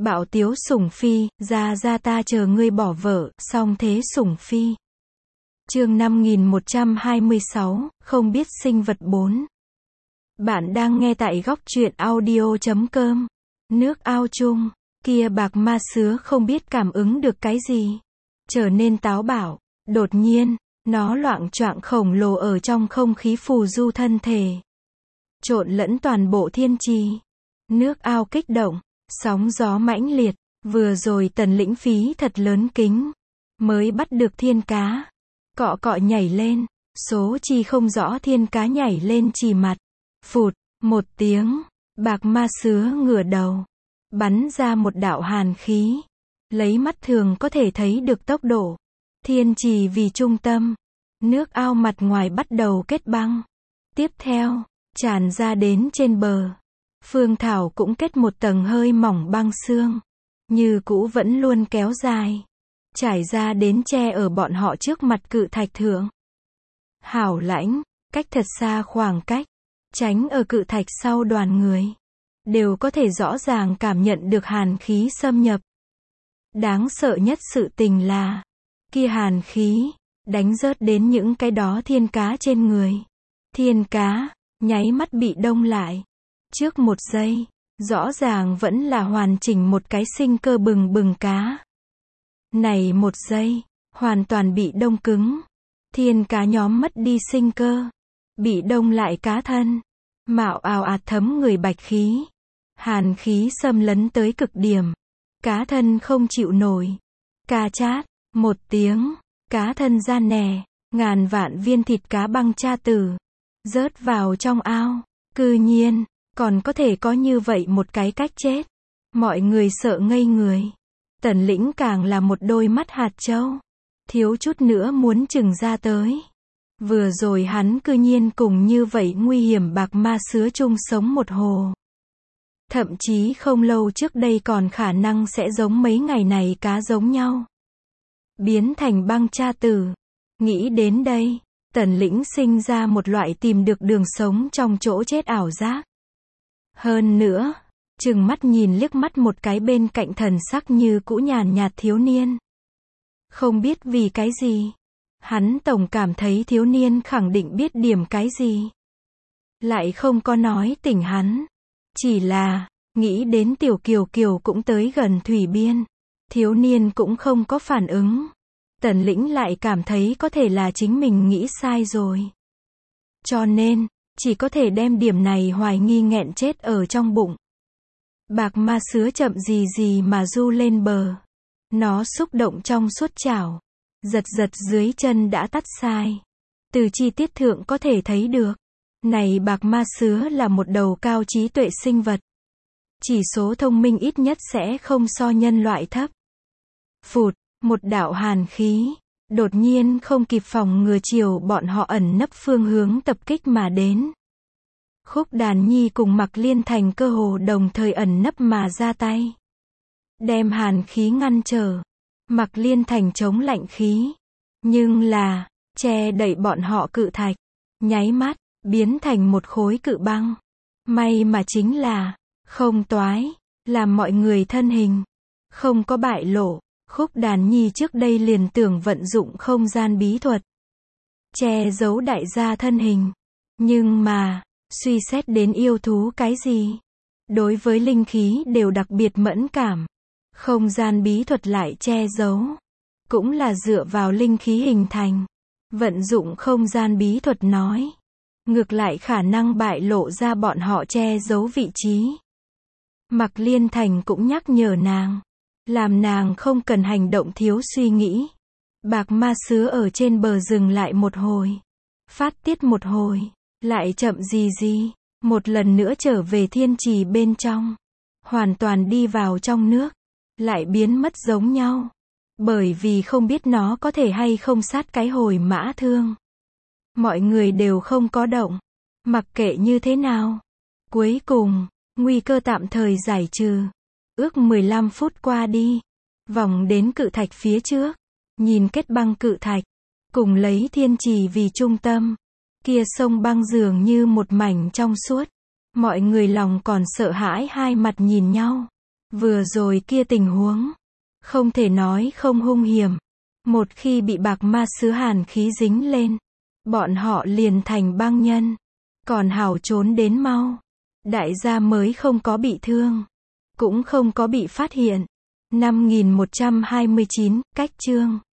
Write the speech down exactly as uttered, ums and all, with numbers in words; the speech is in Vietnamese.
Bạo tiếu Sủng Phi, ra ra ta chờ ngươi bỏ vợ, song thế Sủng Phi. Chương năm nghìn một trăm hai mươi sáu, không biết sinh vật bốn. Bạn đang nghe tại góc truyện audio chấm com. Nước ao chung, kia bạc ma sứa không biết cảm ứng được cái gì. Trở nên táo bạo, đột nhiên, nó loạng choạng khổng lồ ở trong không khí phù du thân thể. Trộn lẫn toàn bộ thiên trì. Nước ao kích động, sóng gió mãnh liệt, vừa rồi Tần Lĩnh phí thật lớn kính, mới bắt được thiên cá. Cọ cọ nhảy lên, số chi không rõ thiên cá nhảy lên chì mặt. Phụt, một tiếng, bạc ma sứa ngửa đầu, bắn ra một đạo hàn khí. Lấy mắt thường có thể thấy được tốc độ. Thiên trì vì trung tâm, nước ao mặt ngoài bắt đầu kết băng. Tiếp theo, tràn ra đến trên bờ. Phương thảo cũng kết một tầng hơi mỏng băng xương. Như cũ vẫn luôn kéo dài. Trải ra đến che ở bọn họ trước mặt cự thạch thượng. Hảo lãnh, cách thật xa khoảng cách. Tránh ở cự thạch sau đoàn người. Đều có thể rõ ràng cảm nhận được hàn khí xâm nhập. Đáng sợ nhất sự tình là, kia hàn khí, đánh rớt đến những cái đó thiên cá trên người. Thiên cá, nháy mắt bị đông lại. Trước một giây, rõ ràng vẫn là hoàn chỉnh một cái sinh cơ bừng bừng cá. Này một giây, hoàn toàn bị đông cứng. Thiên cá nhóm mất đi sinh cơ. Bị đông lại cá thân. Mạo ào ạt thấm người bạch khí. Hàn khí xâm lấn tới cực điểm. Cá thân không chịu nổi. Ca chát, một tiếng, cá thân ra nè, ngàn vạn viên thịt cá băng cha tử. Rớt vào trong ao. Cư nhiên, còn có thể có như vậy một cái cách chết. Mọi người sợ ngây người. Tần Lĩnh càng là một đôi mắt hạt châu. Thiếu chút nữa muốn trừng ra tới. Vừa rồi hắn cư nhiên cùng như vậy nguy hiểm bạc ma sứa chung sống một hồ. Thậm chí không lâu trước đây còn khả năng sẽ giống mấy ngày này cá giống nhau. Biến thành băng cha tử. Nghĩ đến đây, Tần Lĩnh sinh ra một loại tìm được đường sống trong chỗ chết ảo giác. Hơn nữa, trừng mắt nhìn liếc mắt một cái bên cạnh thần sắc như cũ nhàn nhạt thiếu niên. Không biết vì cái gì. Hắn tổng cảm thấy thiếu niên khẳng định biết điểm cái gì. Lại không có nói tỉnh hắn. Chỉ là, nghĩ đến Tiểu Kiều Kiều cũng tới gần thủy biên. Thiếu niên cũng không có phản ứng. Tần Lĩnh lại cảm thấy có thể là chính mình nghĩ sai rồi. Cho nên, chỉ có thể đem điểm này hoài nghi nghẹn chết ở trong bụng. Bạc ma sứa chậm gì gì mà du lên bờ. Nó xúc động trong suốt chảo. Giật giật dưới chân đã tắt sai. Từ chi tiết thượng có thể thấy được. Này bạc ma sứa là một đầu cao trí tuệ sinh vật. Chỉ số thông minh ít nhất sẽ không so nhân loại thấp. Phụt, một đạo hàn khí. Đột nhiên không kịp phòng ngừa chiều bọn họ ẩn nấp phương hướng tập kích mà đến. Khúc Đàn Nhi cùng Mạc Liên Thành cơ hồ đồng thời ẩn nấp mà ra tay. Đem hàn khí ngăn trở. Mạc Liên Thành chống lạnh khí. Nhưng là, che đậy bọn họ cự thạch. Nháy mắt, biến thành một khối cự băng. May mà chính là, không toái, làm mọi người thân hình. Không có bại lộ. Khúc Đàn Nhi trước đây liền tưởng vận dụng không gian bí thuật. Che giấu đại gia thân hình. Nhưng mà, suy xét đến yêu thú cái gì? Đối với linh khí đều đặc biệt mẫn cảm. Không gian bí thuật lại che giấu. Cũng là dựa vào linh khí hình thành. Vận dụng không gian bí thuật nói. Ngược lại khả năng bại lộ ra bọn họ che giấu vị trí. Mạc Liên Thành cũng nhắc nhở nàng. Làm nàng không cần hành động thiếu suy nghĩ. Bạc ma sứa ở trên bờ dừng lại một hồi. Phát tiết một hồi. Lại chậm gì gì. Một lần nữa trở về thiên trì bên trong. Hoàn toàn đi vào trong nước. Lại biến mất giống nhau. Bởi vì không biết nó có thể hay không sát cái hồi mã thương. Mọi người đều không có động. Mặc kệ như thế nào. Cuối cùng, nguy cơ tạm thời giải trừ. Ước mười lăm phút qua đi. Vòng đến cự thạch phía trước. Nhìn kết băng cự thạch. Cùng lấy thiên trì vì trung tâm. Kia sông băng dường như một mảnh trong suốt. Mọi người lòng còn sợ hãi hai mặt nhìn nhau. Vừa rồi kia tình huống, không thể nói không hung hiểm. Một khi bị bạc ma sứ hàn khí dính lên, bọn họ liền thành băng nhân. Còn hảo trốn đến mau. Đại gia mới không có bị thương, cũng không có bị phát hiện. năm nghìn một trăm hai mươi chín, cách chương